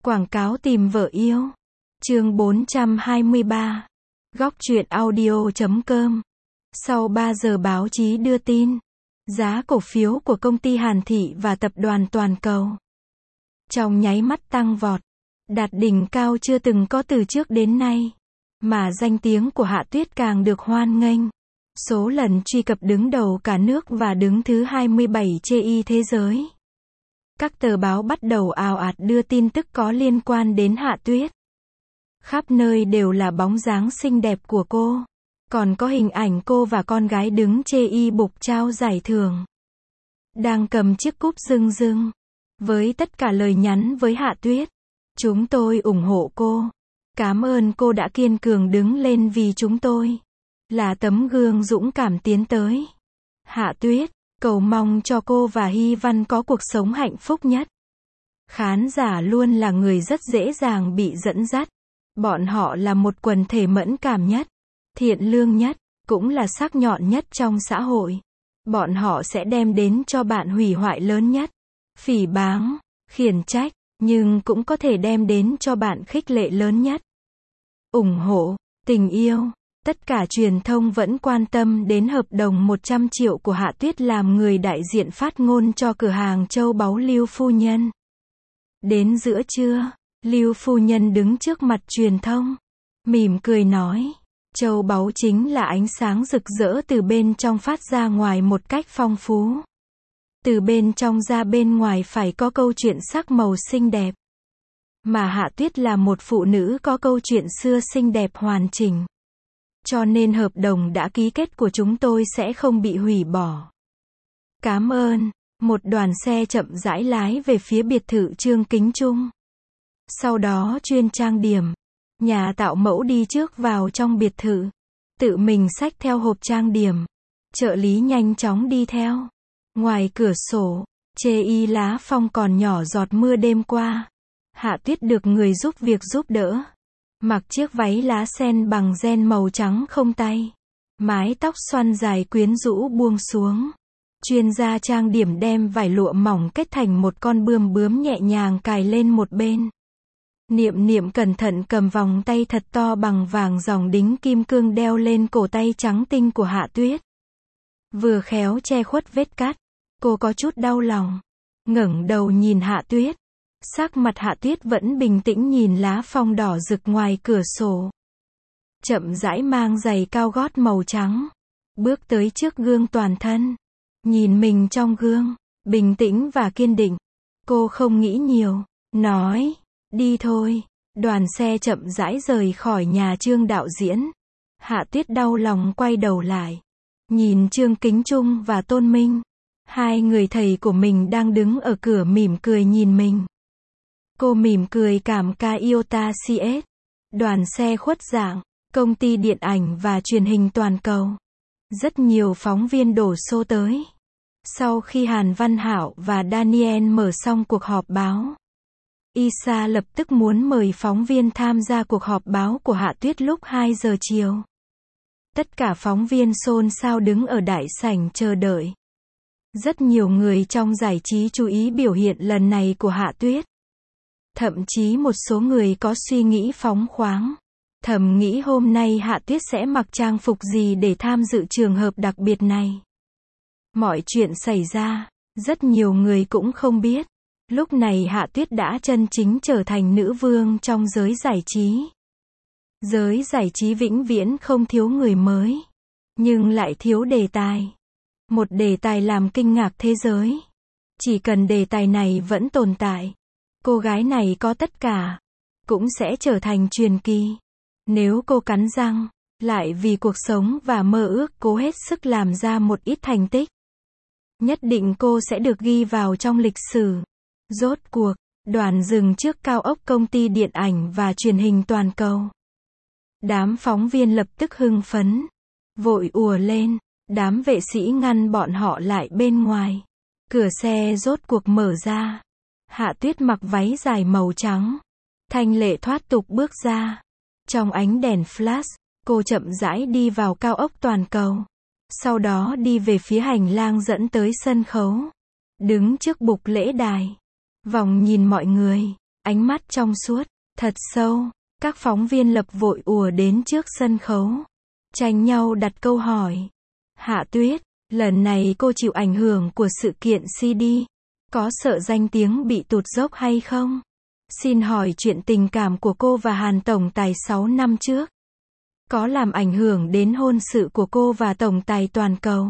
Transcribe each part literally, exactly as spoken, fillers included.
Quảng cáo tìm vợ yêu. Chương bốn trăm hai mươi ba. Góc truyện audio chấm com. Sau ba giờ báo chí đưa tin, giá cổ phiếu của công ty Hàn Thị và tập đoàn toàn cầu trong nháy mắt tăng vọt, đạt đỉnh cao chưa từng có từ trước đến nay. Mà danh tiếng của Hạ Tuyết càng được hoan nghênh. Số lần truy cập đứng đầu cả nước và đứng thứ hai mươi bảy trên thế giới. Các tờ báo bắt đầu ào ạt đưa tin tức có liên quan đến Hạ Tuyết. Khắp nơi đều là bóng dáng xinh đẹp của cô. Còn có hình ảnh cô và con gái đứng chê y bục trao giải thưởng. Đang cầm chiếc cúp rưng rưng. Với tất cả lời nhắn với Hạ Tuyết. Chúng tôi ủng hộ cô. Cảm ơn cô đã kiên cường đứng lên vì chúng tôi. Là tấm gương dũng cảm tiến tới. Hạ Tuyết, cầu mong cho cô và Hy Văn có cuộc sống hạnh phúc nhất. Khán giả luôn là người rất dễ dàng bị dẫn dắt. Bọn họ là một quần thể mẫn cảm nhất, thiện lương nhất, cũng là sắc nhọn nhất trong xã hội. Bọn họ sẽ đem đến cho bạn hủy hoại lớn nhất, phỉ báng, khiển trách, nhưng cũng có thể đem đến cho bạn khích lệ lớn nhất. Ủng hộ, tình yêu. Tất cả truyền thông vẫn quan tâm đến hợp đồng một trăm triệu của Hạ Tuyết làm người đại diện phát ngôn cho cửa hàng châu báu Lưu Phu Nhân. Đến giữa trưa, Lưu Phu Nhân đứng trước mặt truyền thông, mỉm cười nói, châu báu chính là ánh sáng rực rỡ từ bên trong phát ra ngoài một cách phong phú. Từ bên trong ra bên ngoài phải có câu chuyện sắc màu xinh đẹp. Mà Hạ Tuyết là một phụ nữ có câu chuyện xưa xinh đẹp hoàn chỉnh. Cho nên hợp đồng đã ký kết của chúng tôi sẽ không bị hủy bỏ. Cảm ơn. Một đoàn xe chậm rãi lái về phía biệt thự Trương Kính Trung. Sau đó chuyên trang điểm, nhà tạo mẫu đi trước vào trong biệt thự. Tự mình xách theo hộp trang điểm. Trợ lý nhanh chóng đi theo. Ngoài cửa sổ, chê y lá phong còn nhỏ giọt mưa đêm qua. Hạ Tuyết được người giúp việc giúp đỡ. Mặc chiếc váy lá sen bằng ren màu trắng không tay. Mái tóc xoăn dài quyến rũ buông xuống. Chuyên gia trang điểm đem vải lụa mỏng kết thành một con bươm bướm nhẹ nhàng cài lên một bên. Niệm Niệm cẩn thận cầm vòng tay thật to bằng vàng dòng đính kim cương đeo lên cổ tay trắng tinh của Hạ Tuyết. Vừa khéo che khuất vết cắt, cô có chút đau lòng. Ngẩng đầu nhìn Hạ Tuyết. Sắc mặt Hạ Tuyết vẫn bình tĩnh nhìn lá phong đỏ rực ngoài cửa sổ. Chậm rãi mang giày cao gót màu trắng. Bước tới trước gương toàn thân. Nhìn mình trong gương, bình tĩnh và kiên định. Cô không nghĩ nhiều, nói, đi thôi. Đoàn xe chậm rãi rời khỏi nhà Trương đạo diễn. Hạ Tuyết đau lòng quay đầu lại. Nhìn Trương Kính Trung và Tôn Minh. Hai người thầy của mình đang đứng ở cửa mỉm cười nhìn mình. Cô mỉm cười cảm ca Iota xê ét. Đoàn xe khuất dạng, công ty điện ảnh và truyền hình toàn cầu. Rất nhiều phóng viên đổ xô tới. Sau khi Hàn Văn Hảo và Daniel mở xong cuộc họp báo, Isa lập tức muốn mời phóng viên tham gia cuộc họp báo của Hạ Tuyết lúc hai giờ chiều. Tất cả phóng viên xôn xao đứng ở đại sảnh chờ đợi. Rất nhiều người trong giải trí chú ý biểu hiện lần này của Hạ Tuyết. Thậm chí một số người có suy nghĩ phóng khoáng. Thầm nghĩ hôm nay Hạ Tuyết sẽ mặc trang phục gì để tham dự trường hợp đặc biệt này. Mọi chuyện xảy ra, rất nhiều người cũng không biết. Lúc này Hạ Tuyết đã chân chính trở thành nữ vương trong giới giải trí. Giới giải trí vĩnh viễn không thiếu người mới. Nhưng lại thiếu đề tài. Một đề tài làm kinh ngạc thế giới. Chỉ cần đề tài này vẫn tồn tại. Cô gái này có tất cả. Cũng sẽ trở thành truyền kỳ. Nếu cô cắn răng, lại vì cuộc sống và mơ ước cố hết sức làm ra một ít thành tích. Nhất định cô sẽ được ghi vào trong lịch sử. Rốt cuộc, đoàn dừng trước cao ốc công ty điện ảnh và truyền hình toàn cầu. Đám phóng viên lập tức hưng phấn. Vội ùa lên. Đám vệ sĩ ngăn bọn họ lại bên ngoài. Cửa xe rốt cuộc mở ra. Hạ Tuyết mặc váy dài màu trắng. Thanh lệ thoát tục bước ra. Trong ánh đèn flash, cô chậm rãi đi vào cao ốc toàn cầu. Sau đó đi về phía hành lang dẫn tới sân khấu. Đứng trước bục lễ đài. Vòng nhìn mọi người. ánh mắt trong suốt, thật sâu. Các phóng viên lập vội ùa đến trước sân khấu, tranh nhau đặt câu hỏi. Hạ Tuyết, lần này cô chịu ảnh hưởng của sự kiện xê đê, có sợ danh tiếng bị tụt dốc hay không? Xin hỏi chuyện tình cảm của cô và Hàn Tổng Tài sáu năm trước, có làm ảnh hưởng đến hôn sự của cô và Tổng Tài toàn cầu?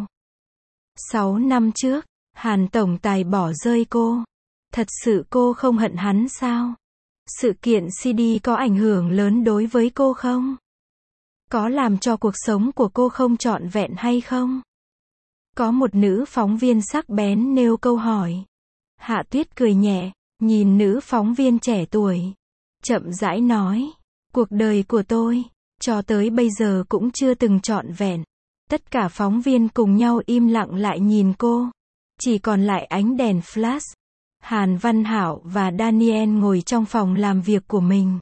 sáu năm trước, Hàn Tổng Tài bỏ rơi cô. Thật sự cô không hận hắn sao? Sự kiện xê đê có ảnh hưởng lớn đối với cô không? Có làm cho cuộc sống của cô không trọn vẹn hay không? Có một nữ phóng viên sắc bén nêu câu hỏi. Hạ Tuyết cười nhẹ, nhìn nữ phóng viên trẻ tuổi. Chậm rãi nói, cuộc đời của tôi, cho tới bây giờ cũng chưa từng trọn vẹn. Tất cả phóng viên cùng nhau im lặng lại nhìn cô. Chỉ còn lại ánh đèn flash. Hàn Văn Hảo và Daniel ngồi trong phòng làm việc của mình.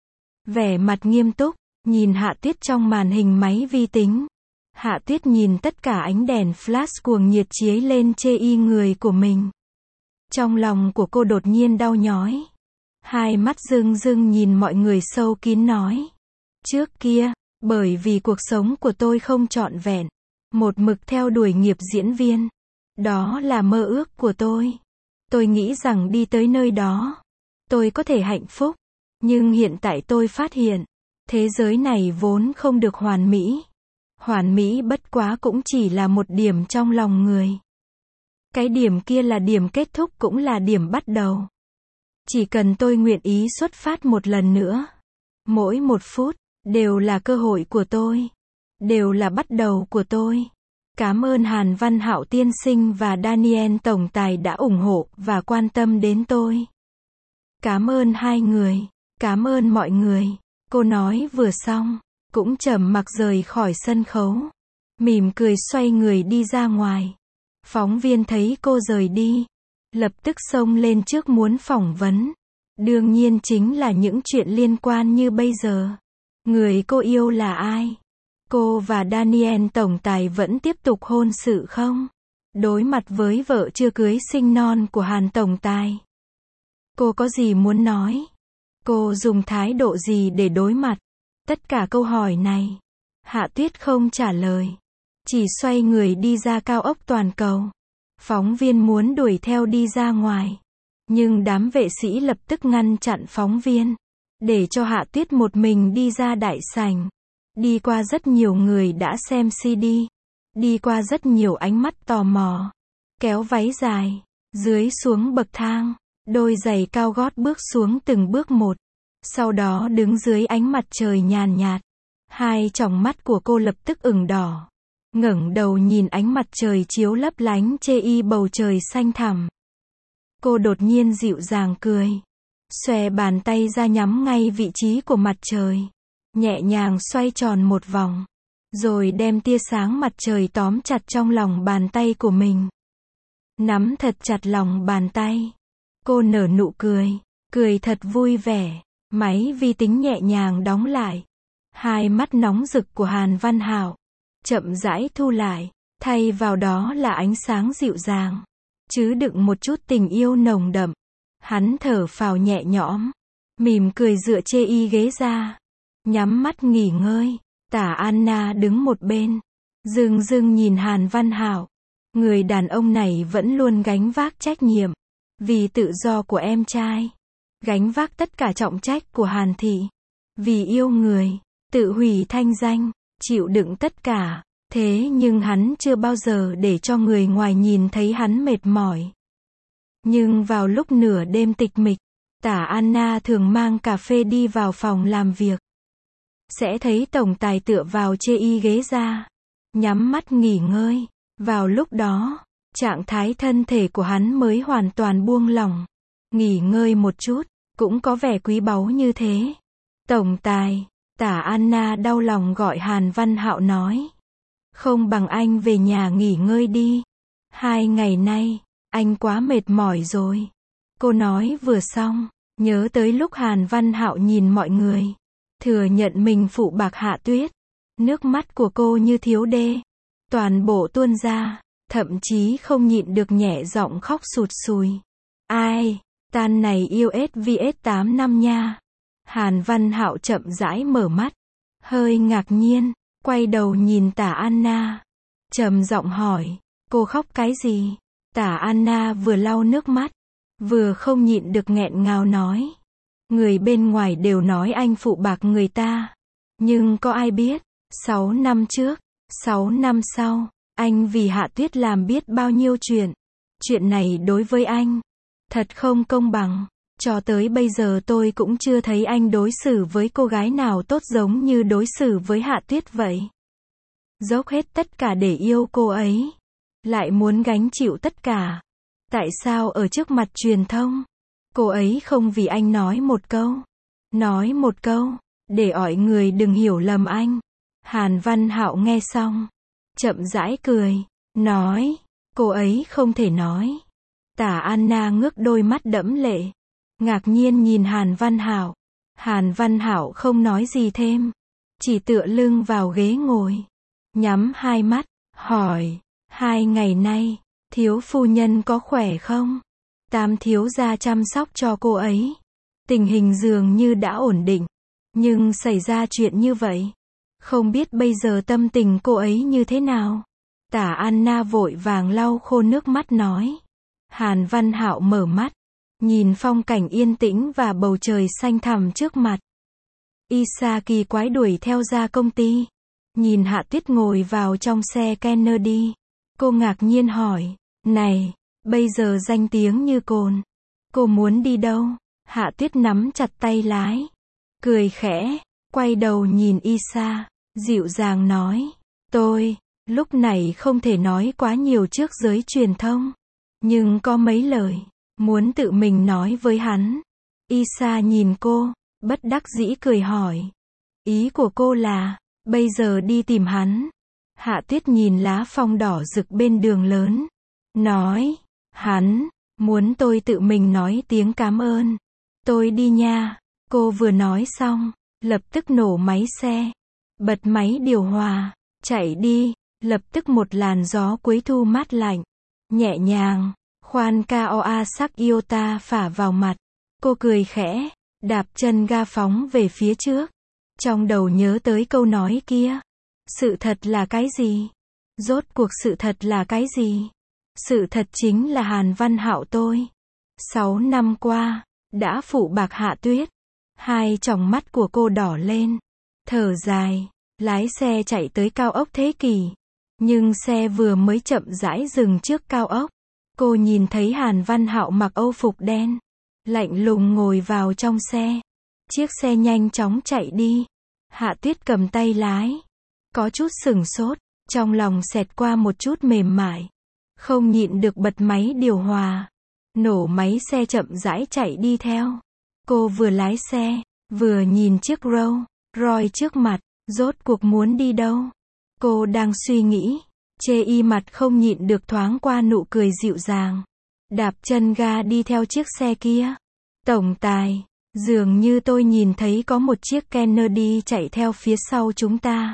Vẻ mặt nghiêm túc, nhìn Hạ Tuyết trong màn hình máy vi tính. Hạ Tuyết nhìn tất cả ánh đèn flash cuồng nhiệt chiếu lên chê y người của mình. Trong lòng của cô đột nhiên đau nhói. Hai mắt rưng rưng nhìn mọi người sâu kín nói. Trước kia, bởi vì cuộc sống của tôi không trọn vẹn, một mực theo đuổi nghiệp diễn viên. Đó là mơ ước của tôi. Tôi nghĩ rằng đi tới nơi đó, tôi có thể hạnh phúc. Nhưng hiện tại tôi phát hiện, thế giới này vốn không được hoàn mỹ. Hoàn mỹ bất quá cũng chỉ là một điểm trong lòng người. Cái điểm kia là điểm kết thúc cũng là điểm bắt đầu. Chỉ cần tôi nguyện ý xuất phát một lần nữa. Mỗi một phút, đều là cơ hội của tôi. Đều là bắt đầu của tôi. Cảm ơn Hàn Văn Hạo tiên sinh và Daniel Tổng Tài đã ủng hộ và quan tâm đến tôi. Cảm ơn hai người. Cảm ơn mọi người. Cô nói vừa xong, cũng trầm mặc rời khỏi sân khấu. Mỉm cười xoay người đi ra ngoài. Phóng viên thấy cô rời đi, lập tức xông lên trước muốn phỏng vấn. Đương nhiên chính là những chuyện liên quan như bây giờ. Người cô yêu là ai? Cô và Daniel Tổng Tài vẫn tiếp tục hôn sự không? Đối mặt với vợ chưa cưới sinh non của Hàn Tổng Tài, cô có gì muốn nói? Cô dùng thái độ gì để đối mặt tất cả câu hỏi này? Hạ Tuyết không trả lời, chỉ xoay người đi ra cao ốc toàn cầu. Phóng viên muốn đuổi theo đi ra ngoài, nhưng đám vệ sĩ lập tức ngăn chặn phóng viên, để cho Hạ Tuyết một mình đi ra đại sảnh. Đi qua rất nhiều người đã xem xê đê, đi qua rất nhiều ánh mắt tò mò. Kéo váy dài, dưới xuống bậc thang, đôi giày cao gót bước xuống từng bước một. Sau đó đứng dưới ánh mặt trời nhàn nhạt. Hai tròng mắt của cô lập tức ửng đỏ. Ngẩng đầu nhìn ánh mặt trời chiếu lấp lánh chê y bầu trời xanh thẳm. Cô đột nhiên dịu dàng cười. Xòe bàn tay ra nhắm ngay vị trí của mặt trời. Nhẹ nhàng xoay tròn một vòng. Rồi đem tia sáng mặt trời tóm chặt trong lòng bàn tay của mình. Nắm thật chặt lòng bàn tay. Cô nở nụ cười. Cười thật vui vẻ. Máy vi tính nhẹ nhàng đóng lại. Hai mắt nóng rực của Hàn Văn Hảo chậm rãi thu lại. Thay vào đó là ánh sáng dịu dàng, chứa đựng một chút tình yêu nồng đậm. Hắn thở phào nhẹ nhõm. Mỉm cười dựa chê y ghế ra. Nhắm mắt nghỉ ngơi. Tả Anna đứng một bên. Dưng dưng nhìn Hàn Văn Hảo. Người đàn ông này vẫn luôn gánh vác trách nhiệm. Vì tự do của em trai. Gánh vác tất cả trọng trách của Hàn Thị. Vì yêu người. Tự hủy thanh danh. Chịu đựng tất cả. Thế nhưng hắn chưa bao giờ để cho người ngoài nhìn thấy hắn mệt mỏi. Nhưng vào lúc nửa đêm tịch mịch, Tả Anna thường mang cà phê đi vào phòng làm việc. Sẽ thấy tổng tài tựa vào chê y ghế ra. Nhắm mắt nghỉ ngơi. Vào lúc đó, trạng thái thân thể của hắn mới hoàn toàn buông lỏng. Nghỉ ngơi một chút, cũng có vẻ quý báu như thế. Tổng tài, Tả Anna đau lòng gọi Hàn Văn Hạo nói. Không bằng anh về nhà nghỉ ngơi đi. Hai ngày nay, anh quá mệt mỏi rồi. Cô nói vừa xong, nhớ tới lúc Hàn Văn Hạo nhìn mọi người. Thừa nhận mình phụ bạc Hạ Tuyết. Nước mắt của cô như thiếu đê. Toàn bộ tuôn ra, thậm chí không nhịn được nhẹ giọng khóc sụt sùi. Ai, Tan này u ét vê ét tám năm nha. Hàn Văn Hạo chậm rãi mở mắt, hơi ngạc nhiên, quay đầu nhìn Tả Anna, trầm giọng hỏi, cô khóc cái gì? Tả Anna vừa lau nước mắt, vừa không nhịn được nghẹn ngào nói, người bên ngoài đều nói anh phụ bạc người ta, nhưng có ai biết, sáu năm trước, sáu năm sau, anh vì Hạ Tuyết làm biết bao nhiêu chuyện. Chuyện này đối với anh, thật không công bằng. Cho tới bây giờ tôi cũng chưa thấy anh đối xử với cô gái nào tốt giống như đối xử với Hạ Tuyết vậy. Dốc hết tất cả để yêu cô ấy, lại muốn gánh chịu tất cả. Tại sao ở trước mặt truyền thông, cô ấy không vì anh nói một câu, nói một câu, để mọi người đừng hiểu lầm anh. Hàn Văn Hạo nghe xong, chậm rãi cười, nói, cô ấy không thể nói. Tả Anna ngước đôi mắt đẫm lệ, ngạc nhiên nhìn Hàn Văn Hạo. Hàn Văn Hạo không nói gì thêm, chỉ tựa lưng vào ghế ngồi, nhắm hai mắt, hỏi, hai ngày nay, thiếu phu nhân có khỏe không? Tam thiếu gia chăm sóc cho cô ấy. Tình hình dường như đã ổn định, nhưng xảy ra chuyện như vậy. Không biết bây giờ tâm tình cô ấy như thế nào? Tả Anna vội vàng lau khô nước mắt nói. Hàn Văn Hạo mở mắt, nhìn phong cảnh yên tĩnh và bầu trời xanh thẳm trước mặt. Isa kỳ quái đuổi theo ra công ty, nhìn Hạ Tuyết ngồi vào trong xe Kennedy. Cô ngạc nhiên hỏi, này, bây giờ danh tiếng như cồn, cô muốn đi đâu? Hạ Tuyết nắm chặt tay lái, cười khẽ, quay đầu nhìn Isa, dịu dàng nói, tôi, lúc này không thể nói quá nhiều trước giới truyền thông, nhưng có mấy lời, muốn tự mình nói với hắn. Isa nhìn cô, bất đắc dĩ cười hỏi, ý của cô là, bây giờ đi tìm hắn. Hạ Tuyết nhìn lá phong đỏ rực bên đường lớn, nói, hắn, muốn tôi tự mình nói tiếng cảm ơn. Tôi đi nha. Cô vừa nói xong, lập tức nổ máy xe, bật máy điều hòa, chạy đi, lập tức một làn gió cuối thu mát lạnh, nhẹ nhàng, khoan Kawasaki Iota phả vào mặt. Cô cười khẽ, đạp chân ga phóng về phía trước, trong đầu nhớ tới câu nói kia. Sự thật là cái gì? Rốt cuộc sự thật là cái gì? Sự thật chính là Hàn Văn Hạo tôi, sáu năm qua, đã phụ bạc Hạ Tuyết. Hai tròng mắt của cô đỏ lên, thở dài, lái xe chạy tới cao ốc Thế Kỷ. Nhưng xe vừa mới chậm rãi dừng trước cao ốc, cô nhìn thấy Hàn Văn Hạo mặc âu phục đen, lạnh lùng ngồi vào trong xe. Chiếc xe nhanh chóng chạy đi. Hạ Tuyết cầm tay lái, có chút sửng sốt, trong lòng xẹt qua một chút mềm mại, không nhịn được bật máy điều hòa, nổ máy xe chậm rãi chạy đi theo. Cô vừa lái xe, vừa nhìn chiếc Rolls Royce trước mặt, rốt cuộc muốn đi đâu? Cô đang suy nghĩ, chê y mặt không nhịn được thoáng qua nụ cười dịu dàng, đạp chân ga đi theo chiếc xe kia. Tổng tài, dường như tôi nhìn thấy có một chiếc Kennedy chạy theo phía sau chúng ta.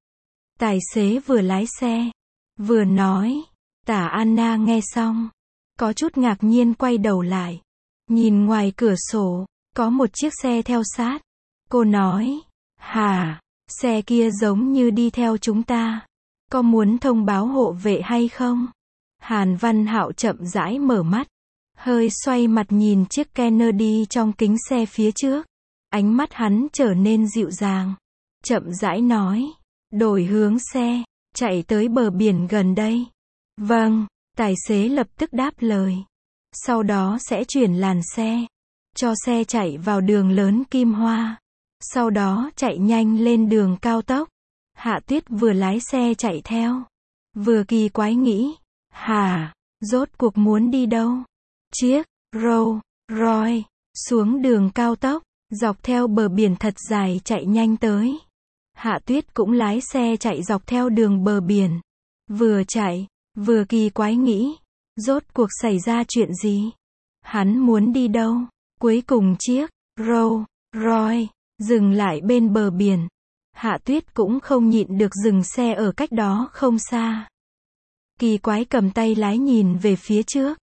Tài xế vừa lái xe, vừa nói. Tả Anna nghe xong, có chút ngạc nhiên quay đầu lại, nhìn ngoài cửa sổ, có một chiếc xe theo sát. Cô nói, hả, xe kia giống như đi theo chúng ta, có muốn thông báo hộ vệ hay không? Hàn Văn Hạo chậm rãi mở mắt, hơi xoay mặt nhìn chiếc Kennedy trong kính xe phía trước. Ánh mắt hắn trở nên dịu dàng, chậm rãi nói, đổi hướng xe, chạy tới bờ biển gần đây. Vâng, tài xế lập tức đáp lời. Sau đó sẽ chuyển làn xe, cho xe chạy vào đường lớn Kim Hoa, sau đó chạy nhanh lên đường cao tốc. Hạ Tuyết vừa lái xe chạy theo, vừa kỳ quái nghĩ, hả, rốt cuộc muốn đi đâu? Chiếc Rolls Royce xuống đường cao tốc, dọc theo bờ biển thật dài chạy nhanh tới. Hạ Tuyết cũng lái xe chạy dọc theo đường bờ biển, vừa chạy, vừa kỳ quái nghĩ, rốt cuộc xảy ra chuyện gì? Hắn muốn đi đâu? Cuối cùng chiếc Rolls Royce dừng lại bên bờ biển. Hạ Tuyết cũng không nhịn được dừng xe ở cách đó không xa. Kỳ quái cầm tay lái nhìn về phía trước,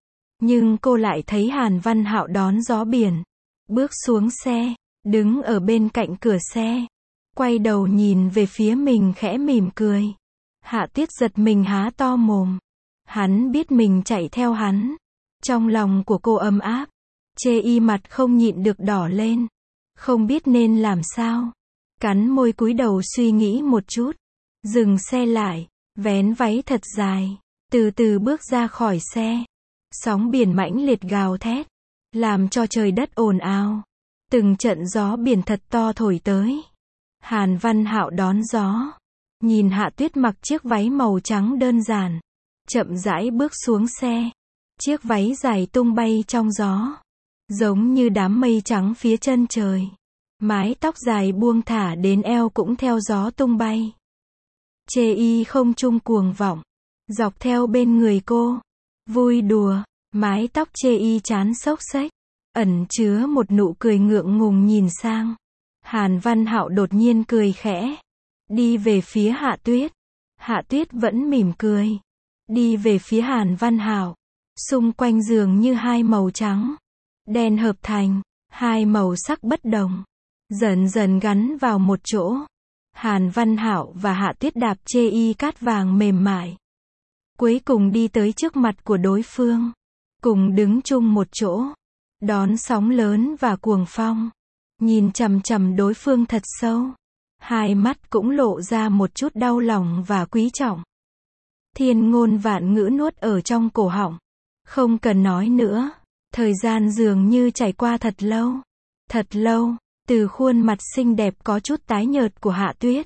Nhưng cô lại thấy Hàn Văn Hạo đón gió biển, bước xuống xe, đứng ở bên cạnh cửa xe, quay đầu nhìn về phía mình khẽ mỉm cười. Hạ Tuyết giật mình há to mồm. Hắn biết mình chạy theo hắn. Trong lòng của cô ấm áp. Chê y mặt không nhịn được đỏ lên. Không biết nên làm sao. Cắn môi cúi đầu suy nghĩ một chút. Dừng xe lại, vén váy thật dài, từ từ bước ra khỏi xe. Sóng biển mãnh liệt gào thét, làm cho trời đất ồn ào. Từng trận gió biển thật to thổi tới. Hàn Văn Hạo đón gió, nhìn Hạ Tuyết mặc chiếc váy màu trắng đơn giản, chậm rãi bước xuống xe. Chiếc váy dài tung bay trong gió, giống như đám mây trắng phía chân trời. Mái tóc dài buông thả đến eo cũng theo gió tung bay. Chê y không trung cuồng vọng, dọc theo bên người cô, vui đùa. Mái tóc chê y chán xốc xếch, ẩn chứa một nụ cười ngượng ngùng nhìn sang. Hàn Văn Hạo đột nhiên cười khẽ, đi về phía Hạ Tuyết. Hạ Tuyết vẫn mỉm cười, đi về phía Hàn Văn Hạo. Xung quanh giường như hai màu trắng, đen hợp thành, hai màu sắc bất đồng, dần dần gắn vào một chỗ. Hàn Văn Hạo và Hạ Tuyết đạp chê y cát vàng mềm mại, cuối cùng đi tới trước mặt của đối phương, cùng đứng chung một chỗ, đón sóng lớn và cuồng phong, nhìn chằm chằm đối phương thật sâu. Hai mắt cũng lộ ra một chút đau lòng và quý trọng. Thiên ngôn vạn ngữ nuốt ở trong cổ họng. Không cần nói nữa, thời gian dường như trải qua thật lâu. Thật lâu, từ khuôn mặt xinh đẹp có chút tái nhợt của Hạ Tuyết.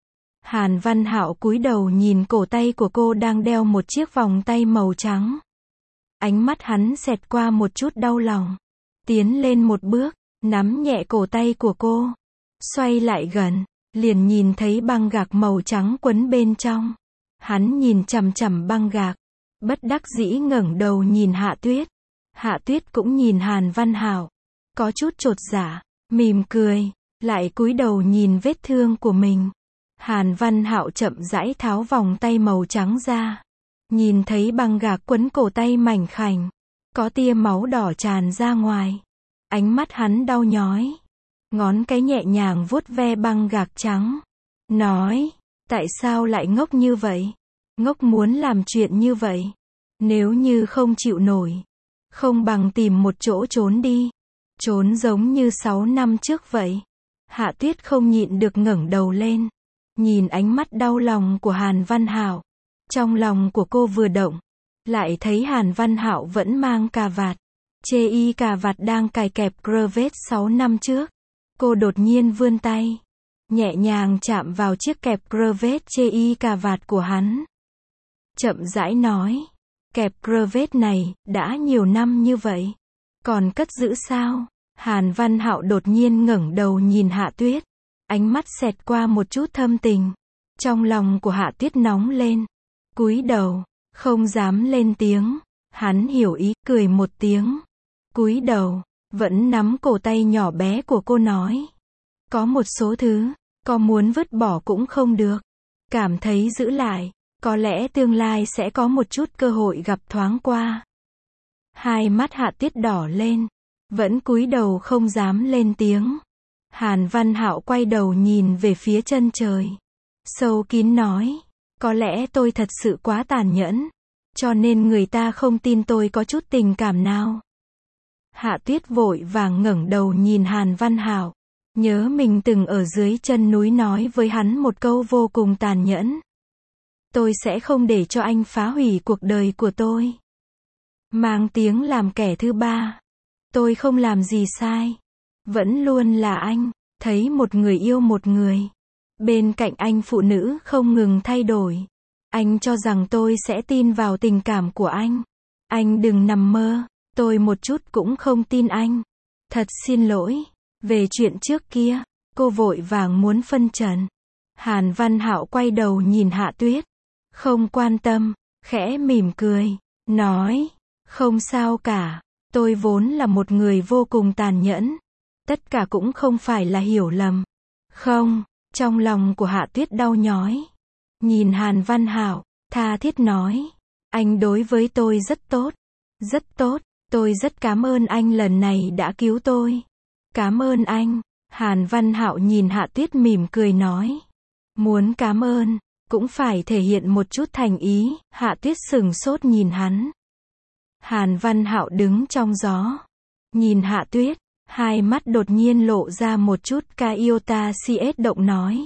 Hàn Văn Hạo cúi đầu nhìn cổ tay của cô đang đeo một chiếc vòng tay màu trắng. Ánh mắt hắn xẹt qua một chút đau lòng. Tiến lên một bước, nắm nhẹ cổ tay của cô. Xoay lại gần, liền nhìn thấy băng gạc màu trắng quấn bên trong. Hắn nhìn chằm chằm băng gạc, bất đắc dĩ ngẩng đầu nhìn Hạ Tuyết. Hạ Tuyết cũng nhìn Hàn Văn Hạo, có chút chột dạ, mỉm cười, lại cúi đầu nhìn vết thương của mình. Hàn Văn Hạo chậm rãi tháo vòng tay màu trắng ra, nhìn thấy băng gạc quấn cổ tay mảnh khảnh, có tia máu đỏ tràn ra ngoài. Ánh mắt hắn đau nhói, ngón cái nhẹ nhàng vuốt ve băng gạc trắng, nói, tại sao lại ngốc như vậy? Ngốc muốn làm chuyện như vậy. Nếu như không chịu nổi, không bằng tìm một chỗ trốn đi. Trốn giống như sáu năm trước vậy. Hạ Tuyết không nhịn được ngẩng đầu lên, nhìn ánh mắt đau lòng của Hàn Văn Hạo. Trong lòng của cô vừa động, lại thấy Hàn Văn Hạo vẫn mang cà vạt. Chê y cà vạt đang cài kẹp crevette sáu năm trước. Cô đột nhiên vươn tay, nhẹ nhàng chạm vào chiếc kẹp crevette chê y cà vạt của hắn. Chậm rãi nói, kẹp crevette này, đã nhiều năm như vậy, còn cất giữ sao? Hàn Văn Hạo đột nhiên ngẩng đầu nhìn Hạ Tuyết, ánh mắt xẹt qua một chút thâm tình. Trong lòng của Hạ Tuyết nóng lên, cúi đầu, không dám lên tiếng. Hắn hiểu ý, cười một tiếng, cúi đầu, vẫn nắm cổ tay nhỏ bé của cô nói, có một số thứ, có muốn vứt bỏ cũng không được, cảm thấy giữ lại, có lẽ tương lai sẽ có một chút cơ hội gặp thoáng qua. Hai mắt Hạ Tuyết đỏ lên, vẫn cúi đầu không dám lên tiếng. Hàn Văn Hạo quay đầu nhìn về phía chân trời, sâu kín nói, có lẽ tôi thật sự quá tàn nhẫn, cho nên người ta không tin tôi có chút tình cảm nào. Hạ Tuyết vội vàng ngẩng đầu nhìn Hàn Văn Hạo, nhớ mình từng ở dưới chân núi nói với hắn một câu vô cùng tàn nhẫn. Tôi sẽ không để cho anh phá hủy cuộc đời của tôi. Mang tiếng làm kẻ thứ ba. Tôi không làm gì sai. Vẫn luôn là anh. Thấy một người yêu một người. Bên cạnh anh phụ nữ không ngừng thay đổi. Anh cho rằng tôi sẽ tin vào tình cảm của anh. Anh đừng nằm mơ. Tôi một chút cũng không tin anh. Thật xin lỗi. Về chuyện trước kia, cô vội vàng muốn phân trần. Hàn Văn Hạo quay đầu nhìn Hạ Tuyết. Không quan tâm, khẽ mỉm cười, nói, không sao cả, tôi vốn là một người vô cùng tàn nhẫn. Tất cả cũng không phải là hiểu lầm. Không, trong lòng của Hạ Tuyết đau nhói. Nhìn Hàn Văn Hạo, tha thiết nói, anh đối với tôi rất tốt. Rất tốt, tôi rất cảm ơn anh lần này đã cứu tôi. Cảm ơn anh. Hàn Văn Hạo nhìn Hạ Tuyết mỉm cười nói. Muốn cảm ơn, cũng phải thể hiện một chút thành ý. Hạ Tuyết sừng sốt nhìn hắn. Hàn Văn Hạo đứng trong gió. Nhìn Hạ Tuyết, hai mắt đột nhiên lộ ra một chút Iota cs động nói.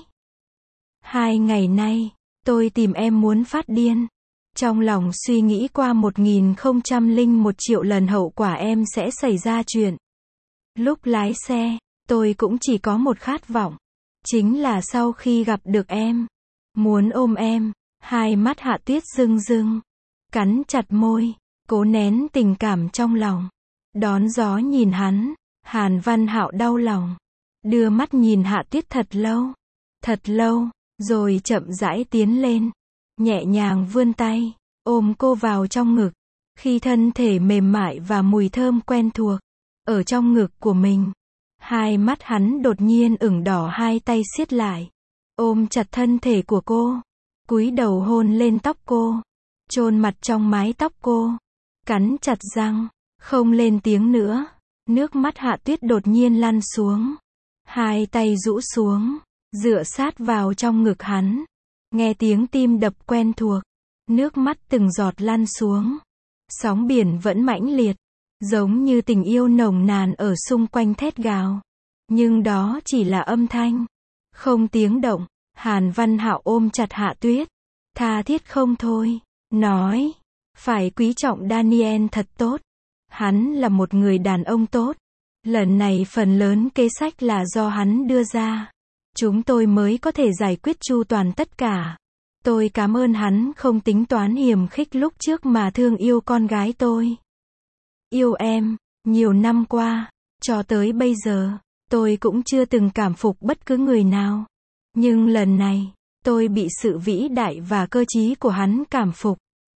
Hai ngày nay, tôi tìm em muốn phát điên. Trong lòng suy nghĩ qua một nghìn không trăm lẻ một triệu lần hậu quả em sẽ xảy ra chuyện. Lúc lái xe, tôi cũng chỉ có một khát vọng. Chính là sau khi gặp được em. Muốn ôm em. Hai mắt Hạ Tuyết rưng rưng. Cắn chặt môi. Cố nén tình cảm trong lòng. Đón gió nhìn hắn. Hàn Văn Hạo đau lòng. Đưa mắt nhìn Hạ Tuyết thật lâu. Thật lâu. Rồi chậm rãi tiến lên. Nhẹ nhàng vươn tay. Ôm cô vào trong ngực. Khi thân thể mềm mại và mùi thơm quen thuộc. Ở trong ngực của mình. Hai mắt hắn đột nhiên ửng đỏ, hai tay siết lại. Ôm chặt thân thể của cô. Cúi đầu hôn lên tóc cô. Chôn mặt trong mái tóc cô. Cắn chặt răng. Không lên tiếng nữa. Nước mắt Hạ Tuyết đột nhiên lăn xuống. Hai tay rũ xuống. Dựa sát vào trong ngực hắn. Nghe tiếng tim đập quen thuộc. Nước mắt từng giọt lăn xuống. Sóng biển vẫn mãnh liệt. Giống như tình yêu nồng nàn ở xung quanh thét gào. Nhưng đó chỉ là âm thanh. Không tiếng động. Hàn Văn Hạo ôm chặt Hạ Tuyết. Tha thiết không thôi. Nói. Phải quý trọng Daniel thật tốt. Hắn là một người đàn ông tốt. Lần này phần lớn kế sách là do hắn đưa ra. Chúng tôi mới có thể giải quyết chu toàn tất cả. Tôi cảm ơn hắn không tính toán hiềm khích lúc trước mà thương yêu con gái tôi. Yêu em, nhiều năm qua, cho tới bây giờ, tôi cũng chưa từng cảm phục bất cứ người nào. Nhưng lần này, tôi bị sự vĩ đại và cơ trí của hắn cảm phục.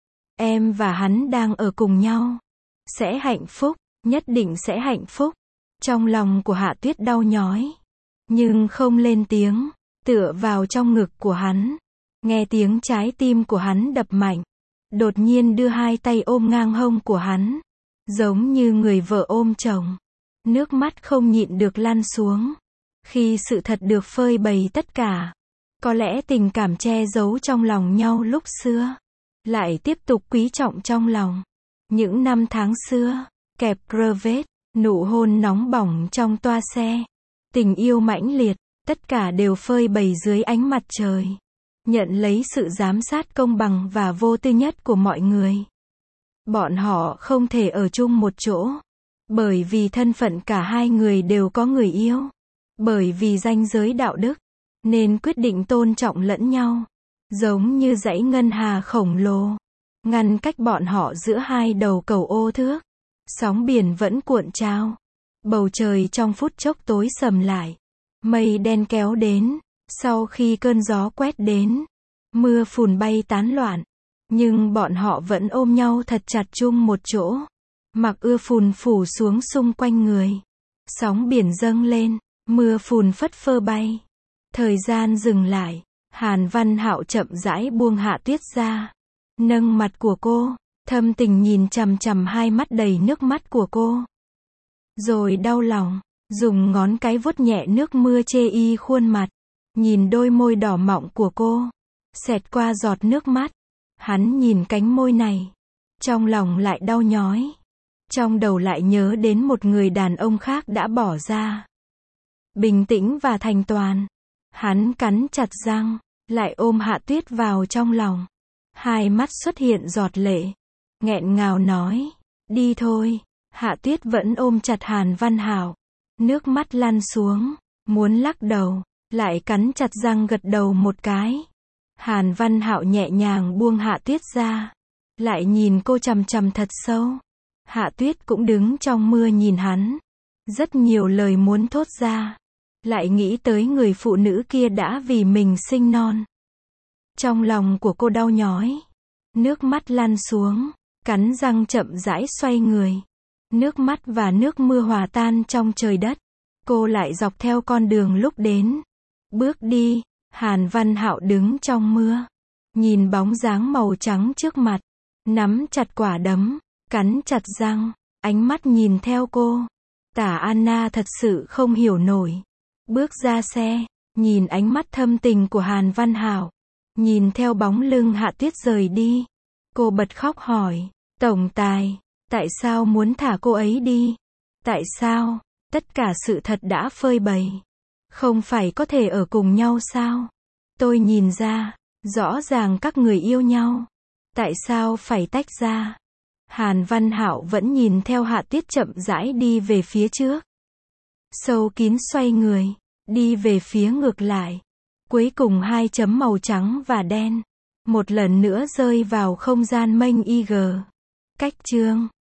Em và hắn đang ở cùng nhau. Sẽ hạnh phúc, nhất định sẽ hạnh phúc. Trong lòng của Hạ Tuyết đau nhói. Nhưng không lên tiếng, tựa vào trong ngực của hắn. Nghe tiếng trái tim của hắn đập mạnh. Đột nhiên đưa hai tay ôm ngang hông của hắn. Giống như người vợ ôm chồng. Nước mắt không nhịn được lăn xuống. Khi sự thật được phơi bày tất cả. Có lẽ tình cảm che giấu trong lòng nhau lúc xưa. Lại tiếp tục quý trọng trong lòng. Những năm tháng xưa. Kẹp crevette. Nụ hôn nóng bỏng trong toa xe. Tình yêu mãnh liệt. Tất cả đều phơi bày dưới ánh mặt trời. Nhận lấy sự giám sát công bằng và vô tư nhất của mọi người. Bọn họ không thể ở chung một chỗ. Bởi vì thân phận cả hai người đều có người yêu. Bởi vì ranh giới đạo đức. Nên quyết định tôn trọng lẫn nhau. Giống như dãy ngân hà khổng lồ. Ngăn cách bọn họ giữa hai đầu cầu ô thước. Sóng biển vẫn cuộn trao. Bầu trời trong phút chốc tối sầm lại. Mây đen kéo đến. Sau khi cơn gió quét đến. Mưa phùn bay tán loạn. Nhưng bọn họ vẫn ôm nhau thật chặt chung một chỗ. Mặc ưa phùn phủ xuống xung quanh người. Sóng biển dâng lên. Mưa phùn phất phơ bay. Thời gian dừng lại. Hàn Văn Hạo chậm rãi buông Hạ Tuyết ra. Nâng mặt của cô. Thâm tình nhìn chằm chằm hai mắt đầy nước mắt của cô. Rồi đau lòng. Dùng ngón cái vuốt nhẹ nước mưa chê y khuôn mặt. Nhìn đôi môi đỏ mọng của cô. Xẹt qua giọt nước mắt. Hắn nhìn cánh môi này. Trong lòng lại đau nhói. Trong đầu lại nhớ đến một người đàn ông khác đã bỏ ra. Bình tĩnh và thành toàn. Hắn cắn chặt răng. Lại ôm Hạ Tuyết vào trong lòng. Hai mắt xuất hiện giọt lệ. Nghẹn ngào nói. Đi thôi. Hạ Tuyết vẫn ôm chặt Hàn Văn Hạo. Nước mắt lăn xuống. Muốn lắc đầu. Lại cắn chặt răng gật đầu một cái. Hàn Văn Hạo nhẹ nhàng buông Hạ Tuyết ra. Lại nhìn cô chằm chằm thật sâu. Hạ Tuyết cũng đứng trong mưa nhìn hắn. Rất nhiều lời muốn thốt ra. Lại nghĩ tới người phụ nữ kia đã vì mình sinh non. Trong lòng của cô đau nhói. Nước mắt lăn xuống. Cắn răng chậm rãi xoay người. Nước mắt và nước mưa hòa tan trong trời đất. Cô lại dọc theo con đường lúc đến. Bước đi. Hàn Văn Hạo đứng trong mưa. Nhìn bóng dáng màu trắng trước mặt. Nắm chặt quả đấm. Cắn chặt răng, ánh mắt nhìn theo cô. Tả Anna thật sự không hiểu nổi. Bước ra xe, nhìn ánh mắt thâm tình của Hàn Văn Hảo. Nhìn theo bóng lưng Hạ Tuyết rời đi. Cô bật khóc hỏi, tổng tài, tại sao muốn thả cô ấy đi? Tại sao? Tất cả sự thật đã phơi bày. Không phải có thể ở cùng nhau sao? Tôi nhìn ra, rõ ràng các người yêu nhau. Tại sao phải tách ra? Hàn Văn Hạo vẫn nhìn theo Hạ Tuyết chậm rãi đi về phía trước. Sâu kín xoay người, đi về phía ngược lại. Cuối cùng hai chấm màu trắng và đen. Một lần nữa rơi vào không gian mênh i giê. Cách chương